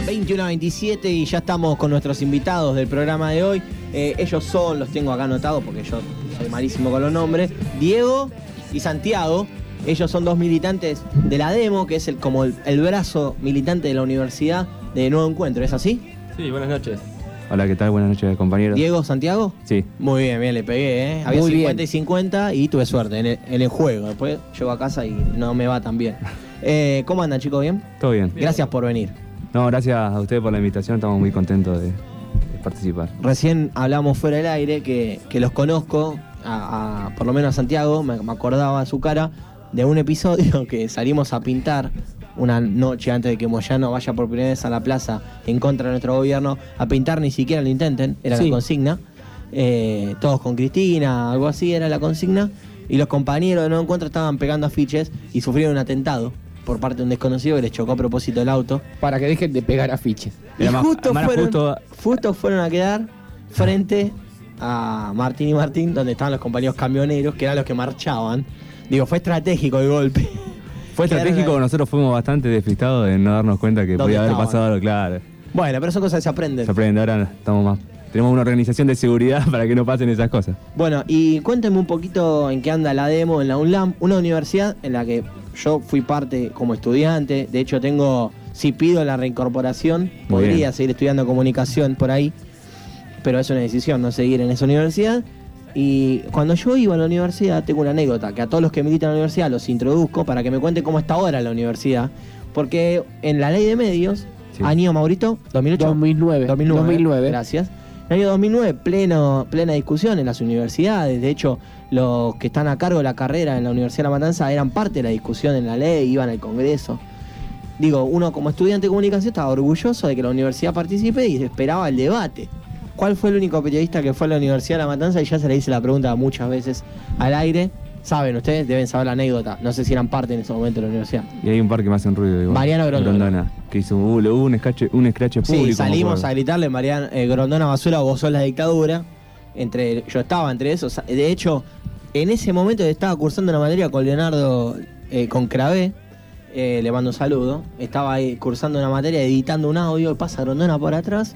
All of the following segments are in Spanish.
21:27 y ya estamos con nuestros invitados del programa de hoy. Ellos son, los tengo acá anotados porque yo soy malísimo con los nombres, Diego y Santiago. Ellos son dos militantes de la Demo, que es como el brazo militante de la Universidad de Nuevo Encuentro, ¿es así? Sí, buenas noches. Hola, ¿qué tal? Buenas noches, compañeros. ¿Diego, Santiago? Sí. Muy bien, le pegué, ¿eh? Había Muy 50 bien. y 50 y tuve suerte en el juego. Después llego a casa y no me va tan bien. ¿Cómo andan, chicos? ¿Bien? Todo bien. Gracias por venir. No, gracias a ustedes por la invitación, estamos muy contentos de participar. Recién hablamos fuera del aire que los conozco, por lo menos a Santiago, me acordaba su cara de un episodio que salimos a pintar una noche antes de que Moyano vaya por primera vez a la plaza en contra de nuestro gobierno, a pintar, ni siquiera lo intenten, era Sí. la consigna. Todos con Cristina, algo así era la consigna, y los compañeros de Nuevo Encuentro estaban pegando afiches y sufrieron un atentado por parte de un desconocido que les chocó a propósito el auto. Para que dejen de pegar afiches. Y Era más- justo más justo fueron a quedar frente a Martín y Martín, donde estaban los compañeros camioneros, que eran los que marchaban. Digo, fue estratégico el golpe. Fue estratégico, nosotros fuimos bastante despistados de no darnos cuenta que ¿Dónde podía haber estaban? pasado algo, claro. Bueno, pero son cosas que se aprenden. Se aprende, ahora tenemos una organización de seguridad para que no pasen esas cosas. Bueno, y cuéntenme un poquito en qué anda la Demo en la UNLAM, una universidad en la que yo fui parte como estudiante. De hecho, si pido la reincorporación, Muy podría bien. seguir estudiando comunicación por ahí, pero es una decisión no seguir en esa universidad. Y cuando yo iba a la universidad, tengo una anécdota que a todos los que militan en la universidad los introduzco para que me cuenten cómo está ahora la universidad. Porque en la ley de medios, Sí. año Maurito, 2008. 2009. 2009. Gracias. En el año 2009, plena discusión en las universidades. De hecho, los que están a cargo de la carrera en la Universidad de La Matanza eran parte de la discusión en la ley, iban al Congreso. Digo, uno como estudiante de comunicación estaba orgulloso de que la universidad participe y esperaba el debate. ¿Cuál fue el único periodista que fue a la Universidad de La Matanza? Y ya se le hice la pregunta muchas veces al aire. Saben, ustedes deben saber la anécdota. No sé si eran parte en ese momento de la universidad. Y hay un par que me hacen ruido. Igual. Mariano Grondona. Que hizo un escrache público. Sí, salimos me a acuerdo. gritarle, Mariano Grondona Basura, vos sos la dictadura. Yo estaba entre esos. De hecho, en ese momento estaba cursando una materia con Leonardo, con Cravé. Le mando un saludo. Estaba ahí cursando una materia, editando un audio, pasa Grondona por atrás.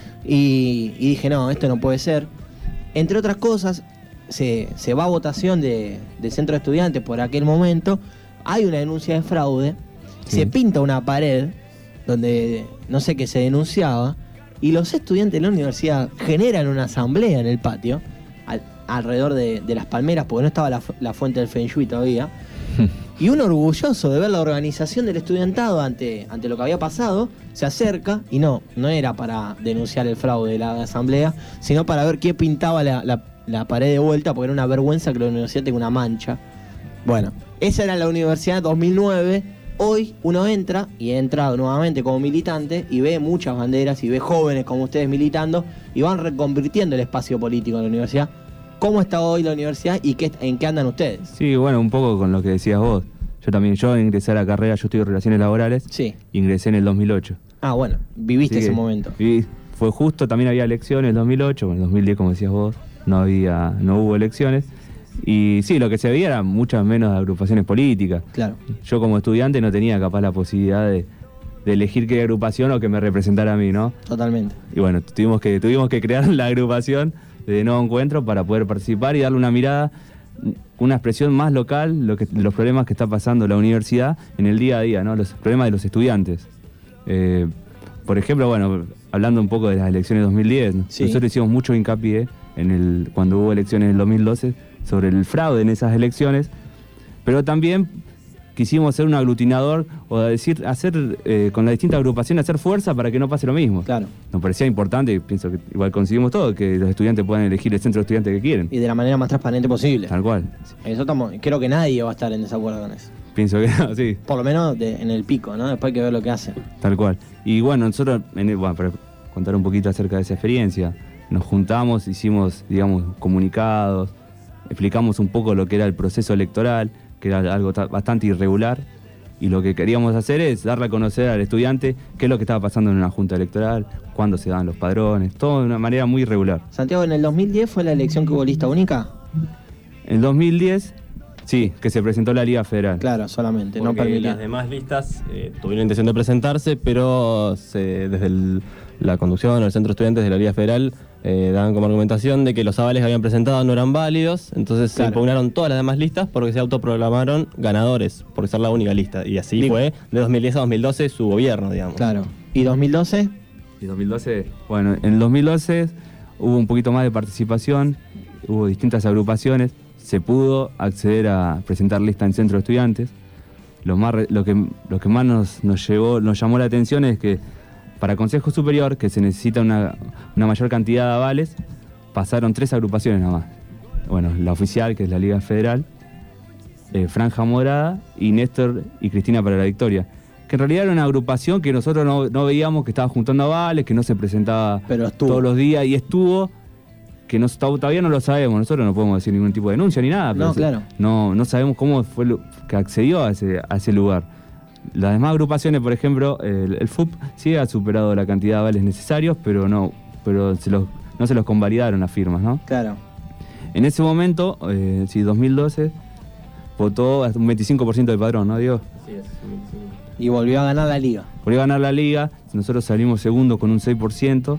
Y dije, no, esto no puede ser. Entre otras cosas, se va a votación de centro de estudiantes por aquel momento. Hay una denuncia de fraude. Sí. Se pinta una pared donde no sé qué se denunciaba. Y los estudiantes de la universidad generan una asamblea en el patio, alrededor de las palmeras, porque no estaba la fuente del Feng Shui todavía. Y uno orgulloso de ver la organización del estudiantado ante lo que había pasado, se acerca, y no era para denunciar el fraude de la asamblea, sino para ver qué pintaba la pared de vuelta, porque era una vergüenza que la universidad tenga una mancha. Bueno, esa era la universidad 2009. Hoy uno entra, y he entrado nuevamente como militante, y ve muchas banderas, y ve jóvenes como ustedes militando, y van reconvirtiendo el espacio político de la universidad. ¿Cómo está hoy la universidad y en qué andan ustedes? Sí, bueno, un poco con lo que decías vos. Yo ingresé a la carrera, yo estudio Relaciones Laborales. Sí. Ingresé en el 2008. Ah, bueno, viviste Así ese que momento. Fue justo, también había elecciones en el 2008, en el 2010, como decías vos, no hubo elecciones. Y sí, lo que se veía eran muchas menos agrupaciones políticas. Claro. Yo como estudiante no tenía capaz la posibilidad de elegir qué agrupación o que me representara a mí, ¿no? Totalmente. Y bueno, tuvimos que crear la agrupación de Nuevo Encuentro para poder participar y darle una mirada, una expresión más local, los problemas que está pasando la universidad en el día a día, ¿no? Los problemas de los estudiantes. Por ejemplo, bueno, hablando un poco de las elecciones de 2010, Sí. nosotros hicimos mucho hincapié cuando hubo elecciones en el 2012 sobre el fraude en esas elecciones, pero también quisimos ser un aglutinador o hacer con las distintas agrupaciones, hacer fuerza para que no pase lo mismo. Claro. Nos parecía importante, y pienso que igual conseguimos todo, que los estudiantes puedan elegir el centro de estudiantes que quieren. Y de la manera más transparente posible. Tal cual. Creo que nadie va a estar en desacuerdo con eso. Pienso que no, sí, Por lo menos en el pico, ¿no? Después hay que ver lo que hacen. tal cual. Y bueno, nosotros, para contar un poquito acerca de esa experiencia, nos juntamos, hicimos, digamos, comunicados, explicamos un poco lo que era el proceso electoral, que era algo bastante irregular, y lo que queríamos hacer es darle a conocer al estudiante qué es lo que estaba pasando en una junta electoral, cuándo se daban los padrones, todo de una manera muy irregular. Santiago, ¿en el 2010 fue la elección que hubo lista única? En el 2010, Sí, que se presentó la Liga Federal. Claro, solamente, no Porque permitía. las demás listas tuvieron intención de presentarse, pero desde la conducción o el centro de estudiantes de la Liga Federal daban como argumentación de que los avales que habían presentado no eran válidos, entonces Claro. se impugnaron todas las demás listas porque se autoproclamaron ganadores, por ser la única lista. Y así Digo. fue de 2010 a 2012 su gobierno, digamos. Claro. ¿Y 2012? Y 2012, bueno, en el 2012 hubo un poquito más de participación, hubo distintas agrupaciones, se pudo acceder a presentar lista en centro de estudiantes. Lo que más nos llamó la atención es que para Consejo Superior, que se necesita una mayor cantidad de avales, pasaron 3 agrupaciones nada más. Bueno, la oficial, que es la Liga Federal, Franja Morada y Néstor y Cristina para la Victoria. Que en realidad era una agrupación que nosotros no veíamos, que estaba juntando avales, que no se presentaba Pero estuvo. todos los días y estuvo, que todavía no lo sabemos, nosotros no podemos decir ningún tipo de denuncia ni nada. No, claro. No sabemos cómo fue que accedió a ese lugar. Las demás agrupaciones, por ejemplo, el FUP sí ha superado la cantidad de avales necesarios, pero no se los convalidaron las firmas, ¿no? Claro. En ese momento, 2012, votó hasta un 25% del padrón, ¿no, Diego? Así es. Y volvió a ganar la liga. Volvió a ganar la liga, nosotros salimos segundo con un 6%.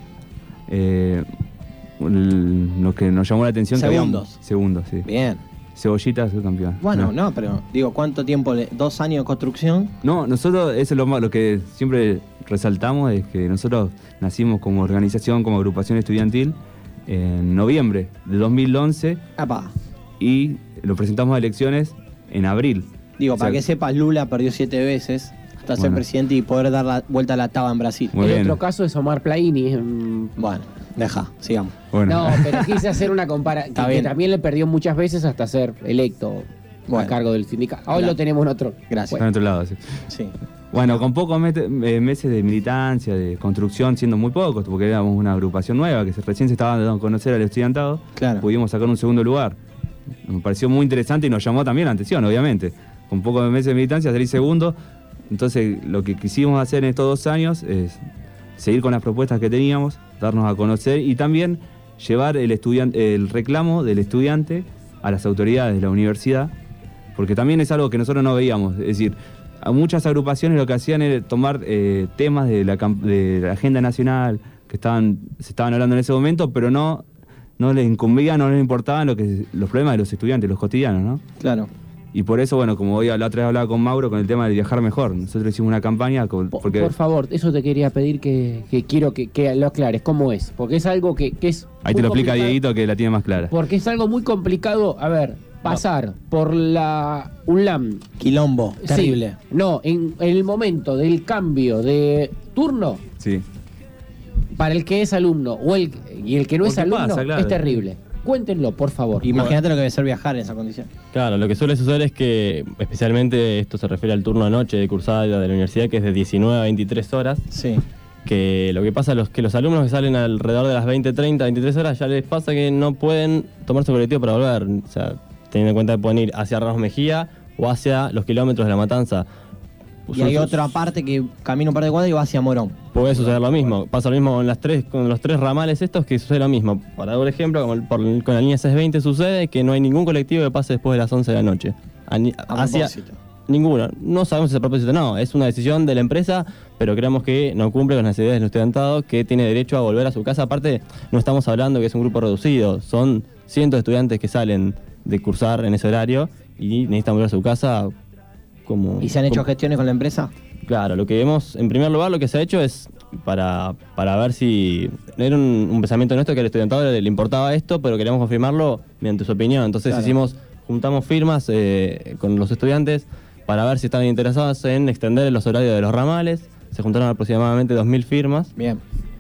Lo que nos llamó la atención Segundos. Segundos, sí. Bien. Cebollita es el campeón. Bueno, no, pero digo, ¿cuánto tiempo? 2 años de construcción. No, nosotros, eso es lo que siempre resaltamos, es que nosotros nacimos como organización, como agrupación estudiantil, en noviembre de 2011 Apa. y lo presentamos a elecciones en abril. Digo, O sea, para que sepas, Lula perdió 7 veces hasta ser Bueno. presidente y poder dar la vuelta a la taba en Brasil. Muy El bien. otro caso es Omar Plaini. Bueno, deja, sigamos. Bueno, No, pero quise hacer una comparación. Está Que bien. también le perdió muchas veces hasta ser electo Bueno. a cargo del sindicato. Hoy Gracias. lo tenemos en otro. Gracias. está en otro lado, sí. Sí. Bueno, con pocos meses de militancia, de construcción, siendo muy pocos, porque éramos una agrupación nueva que recién se estaba dando a conocer al estudiantado, Claro. pudimos sacar un segundo lugar. Nos pareció muy interesante y nos llamó también la atención, obviamente. Con pocos meses de militancia, salir segundo. Entonces, lo que quisimos hacer en estos 2 años es seguir con las propuestas que teníamos, darnos a conocer y también llevar el reclamo del estudiante a las autoridades de la universidad, porque también es algo que nosotros no veíamos. Es decir, a muchas agrupaciones lo que hacían era tomar temas de la agenda nacional que se estaban hablando en ese momento, pero no les incumbía, no les importaban los problemas de los estudiantes, los cotidianos, ¿no? Claro. Y por eso, bueno, como hoy la otra vez hablaba con Mauro con el tema de viajar mejor, nosotros hicimos una campaña porque Por favor, eso te quería pedir que quiero que lo aclares. ¿Cómo es? Porque es algo que es. ahí muy te lo explica complicado. Dieguito que la tiene más clara. Porque es algo muy complicado. A ver, pasar por la UNLAM. Quilombo, Sí, terrible. no, en el momento del cambio de turno, Sí. para el que es alumno y el que no es Porque alumno, pasa, claro. es terrible. Cuéntenlo, por favor. Imagínate lo que debe ser viajar en esa condición. Claro, lo que suele suceder es que, especialmente esto se refiere al turno de noche de cursada de la universidad, que es de 19 a 23 horas, Sí. que lo que pasa es que los alumnos que salen alrededor de las 20, 30, 23 horas, ya les pasa que no pueden tomar su colectivo para volver. O sea, teniendo en cuenta que pueden ir hacia Ramos Mejía o hacia los kilómetros de La Matanza. Y hay otra parte que camina un par de cuadras y va hacia Morón. Puede suceder lo mismo. Pasa lo mismo con los 3 ramales estos, que sucede lo mismo. Para dar un ejemplo, con la línea 620 sucede que no hay ningún colectivo que pase después de las 11 de la noche. A propósito. Ninguno. No sabemos si es a propósito, no. Es una decisión de la empresa, pero creemos que no cumple con las ideas del estudiantado, que tiene derecho a volver a su casa. Aparte, no estamos hablando que es un grupo reducido. Son cientos de estudiantes que salen de cursar en ese horario y necesitan volver a su casa como... ¿Y se han hecho como- gestiones con la empresa? Claro, lo que vemos, en primer lugar, lo que se ha hecho es para ver si... Era un pensamiento nuestro que al estudiantado le importaba esto, pero queríamos confirmarlo mediante su opinión. Entonces Claro. juntamos firmas con los estudiantes para ver si estaban interesados en extender los horarios de los ramales. Se juntaron aproximadamente 2.000 firmas. Bien.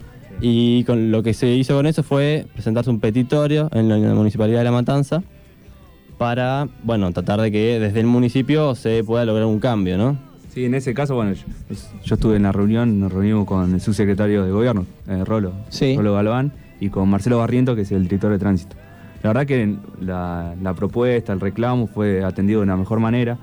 Y con lo que se hizo con eso fue presentarse un petitorio en la Municipalidad de La Matanza para, bueno, tratar de que desde el municipio se pueda lograr un cambio, ¿no? Sí, en ese caso, bueno, yo estuve en la reunión, nos reunimos con el subsecretario de gobierno, Rolo Galván, y con Marcelo Barriento, que es el director de tránsito. La verdad que la propuesta, el reclamo fue atendido de una mejor manera.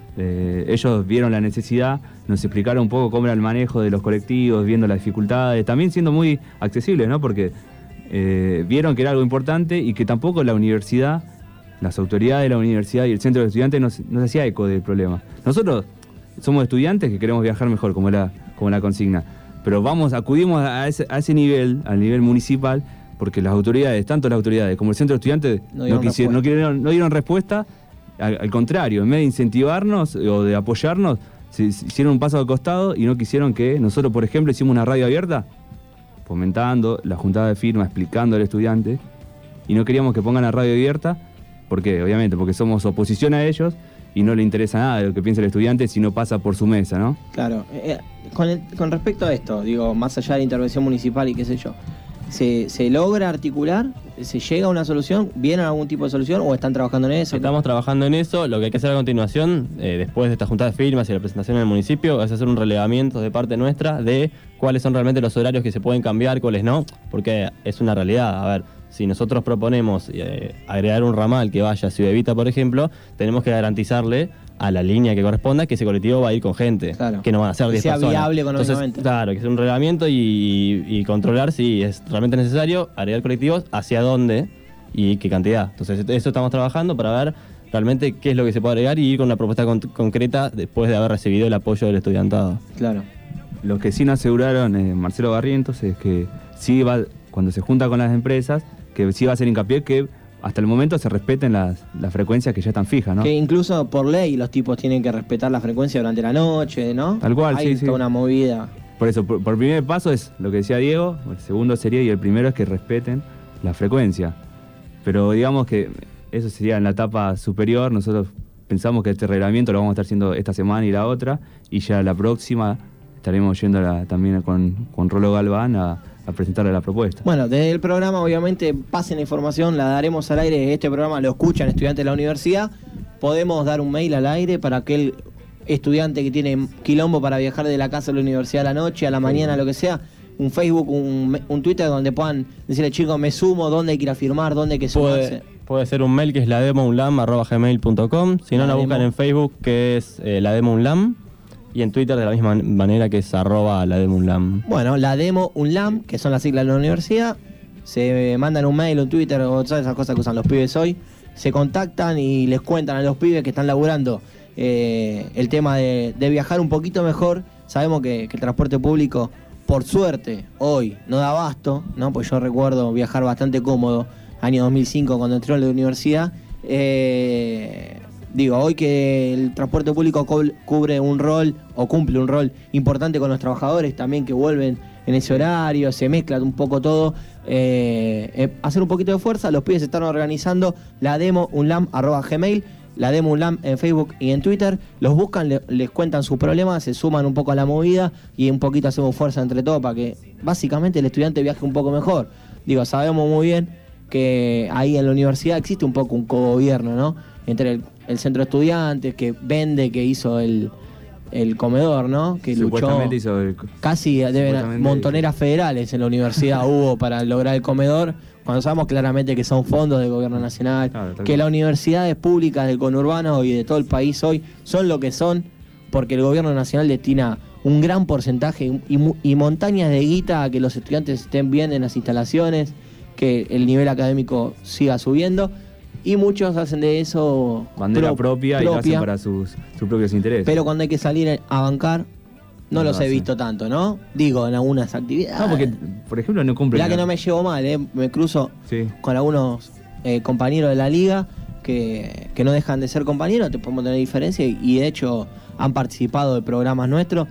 Ellos vieron la necesidad, nos explicaron un poco cómo era el manejo de los colectivos, viendo las dificultades, también siendo muy accesibles, ¿no? Porque vieron que era algo importante y que tampoco la universidad las autoridades de la universidad y el centro de estudiantes no se hacía eco del problema. Nosotros somos estudiantes que queremos viajar mejor, como la consigna, pero acudimos a ese nivel, al nivel municipal, porque las autoridades, tanto las autoridades como el centro de estudiantes, no dieron respuesta. Al contrario, en vez de incentivarnos o de apoyarnos, se hicieron un paso al costado y no quisieron que nosotros, por ejemplo, hicimos una radio abierta, fomentando la juntada de firmas, explicando al estudiante, y no queríamos que pongan la radio abierta, ¿por qué? Obviamente, porque somos oposición a ellos y no le interesa nada de lo que piensa el estudiante si no pasa por su mesa, ¿no? Claro. Con respecto a esto, digo, más allá de la intervención municipal y qué sé yo, ¿se logra articular? ¿Se llega a una solución? ¿Viene algún tipo de solución o están trabajando en eso? Estamos trabajando en eso. Lo que hay que hacer a continuación, después de esta junta de firmas y la presentación en el municipio, es hacer un relevamiento de parte nuestra de cuáles son realmente los horarios que se pueden cambiar, cuáles no, porque es una realidad. A ver, si nosotros proponemos agregar un ramal que vaya a Ciudad Evita, por ejemplo, tenemos que garantizarle a la línea que corresponda que ese colectivo va a ir con gente, claro, que no van a ser 10 personas. Que sea viable económicamente. Entonces, claro, que sea un reglamento y controlar si es realmente necesario agregar colectivos, hacia dónde y qué cantidad. Entonces, eso estamos trabajando para ver realmente qué es lo que se puede agregar y ir con una propuesta concreta después de haber recibido el apoyo del estudiantado. Claro. Lo que sí nos aseguraron Marcelo Barrientos es que sí va, cuando se junta con las empresas, que sí va a hacer hincapié que hasta el momento se respeten las frecuencias que ya están fijas, ¿no? Que incluso por ley los tipos tienen que respetar la frecuencia durante la noche, ¿no? Tal cual, Hay toda una movida. Por eso, por primer paso es lo que decía Diego, el segundo sería, y el primero es que respeten la frecuencia. Pero digamos que eso sería en la etapa superior. Nosotros pensamos que este reglamento lo vamos a estar haciendo esta semana y la otra, y ya la próxima estaremos yendo también con Rolo Galván a presentarle la propuesta. Bueno, desde el programa obviamente pasen la información, la daremos al aire. Este programa lo escuchan estudiantes de la universidad. Podemos dar un mail al aire para aquel estudiante que tiene quilombo para viajar de la casa a la universidad a la noche, a la mañana, lo que sea. Un Facebook, un Twitter donde puedan decirle, chicos, me sumo, dónde hay que ir a firmar, dónde hay que sumarse. Puede ser un mail que es lademounlam@gmail.com. Si no, la buscan en Facebook, que es lademounlam. Y en Twitter de la misma manera, que es @lademounlam. Bueno, la demo UNLAM, que son las siglas de la universidad, se mandan un mail, un Twitter o todas esas cosas que usan los pibes hoy, se contactan y les cuentan a los pibes que están laburando el tema de viajar un poquito mejor. Sabemos que el transporte público, por suerte, hoy no da abasto, ¿no? Pues yo recuerdo viajar bastante cómodo, año 2005 cuando entré a la universidad. Digo, hoy que el transporte público cubre un rol o cumple un rol importante con los trabajadores también que vuelven en ese horario, se mezcla un poco todo, hacer un poquito de fuerza. Los pibes se están organizando la demo unlam@gmail, la demo unlam en Facebook y en Twitter. Los buscan, les cuentan sus problemas, se suman un poco a la movida y un poquito hacemos fuerza entre todos para que básicamente el estudiante viaje un poco mejor. Digo, sabemos muy bien que ahí en la universidad existe un poco un cogobierno, ¿no? Entre el centro de estudiantes que vende, que hizo el comedor, ¿no? Que luchó, hizo casi deben montoneras federales en la universidad hubo para lograr el comedor, cuando sabemos claramente que son fondos del gobierno nacional, claro, que las universidades públicas del conurbano y de todo el país hoy son lo que son porque el gobierno nacional destina un gran porcentaje y montañas de guita a que los estudiantes estén bien en las instalaciones, que el nivel académico siga subiendo. Y muchos hacen de eso bandera propia y lo hacen para sus propios intereses. Pero cuando hay que salir a bancar, no los he visto tanto, ¿no? Digo, en algunas actividades. No, porque, por ejemplo, no cumplen. Mirá que no me llevo mal, me cruzo con algunos compañeros de la liga que no dejan de ser compañeros, te podemos tener diferencia y de hecho han participado de programas nuestros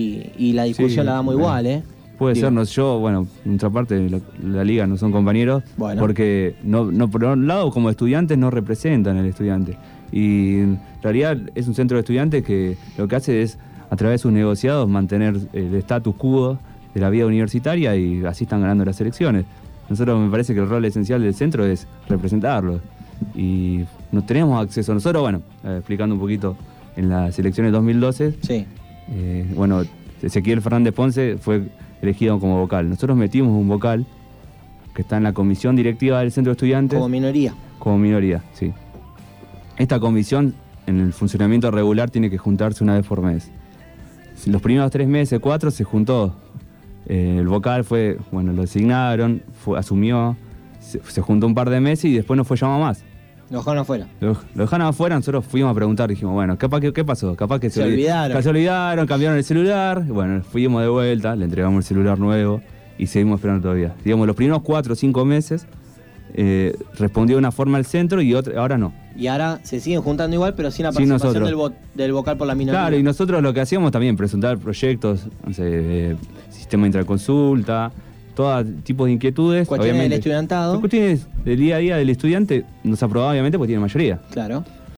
y la discusión la damos igual, Puede sernos, yo, bueno, nuestra parte, la liga no son compañeros, porque no por un lado, como estudiantes, no representan al estudiante. Y en realidad es un centro de estudiantes que lo que hace es, a través de sus negociados, mantener el status quo de la vida universitaria y así están ganando las elecciones. Nosotros me parece que el rol esencial del centro es representarlos. Y no tenemos acceso. Nosotros, bueno, explicando un poquito, en las elecciones 2012, bueno, Ezequiel Fernández Ponce fue elegido como vocal. Nosotros metimos un vocal que está en la comisión directiva del centro de estudiantes. Como minoría. Como minoría, sí. Esta comisión, en el funcionamiento regular, tiene que juntarse una vez por mes. Los primeros 3 meses, 4, se juntó. El vocal fue, bueno, lo designaron, asumió, se juntó un par de meses y después no fue llamado más. Lo dejaron afuera. Lo dejaron afuera, nosotros fuimos a preguntar, dijimos, bueno, ¿qué pasó? Capaz que Se olvidaron. Se olvidaron, cambiaron el celular. Bueno, fuimos de vuelta, le entregamos el celular nuevo y seguimos esperando todavía. Digamos, los primeros 4 o 5 meses respondió de una forma al centro y ahora no. Y ahora se siguen juntando igual, pero sin la Sin participación nosotros. del vocal por la minoría. Claro, y nosotros lo que hacíamos también, presentar proyectos, no sé, sistema de interconsulta, todo tipo de inquietudes. Cuestiones del estudiantado. Son cuestiones del día a día del estudiante, nos aprobaba obviamente porque tiene mayoría. Claro.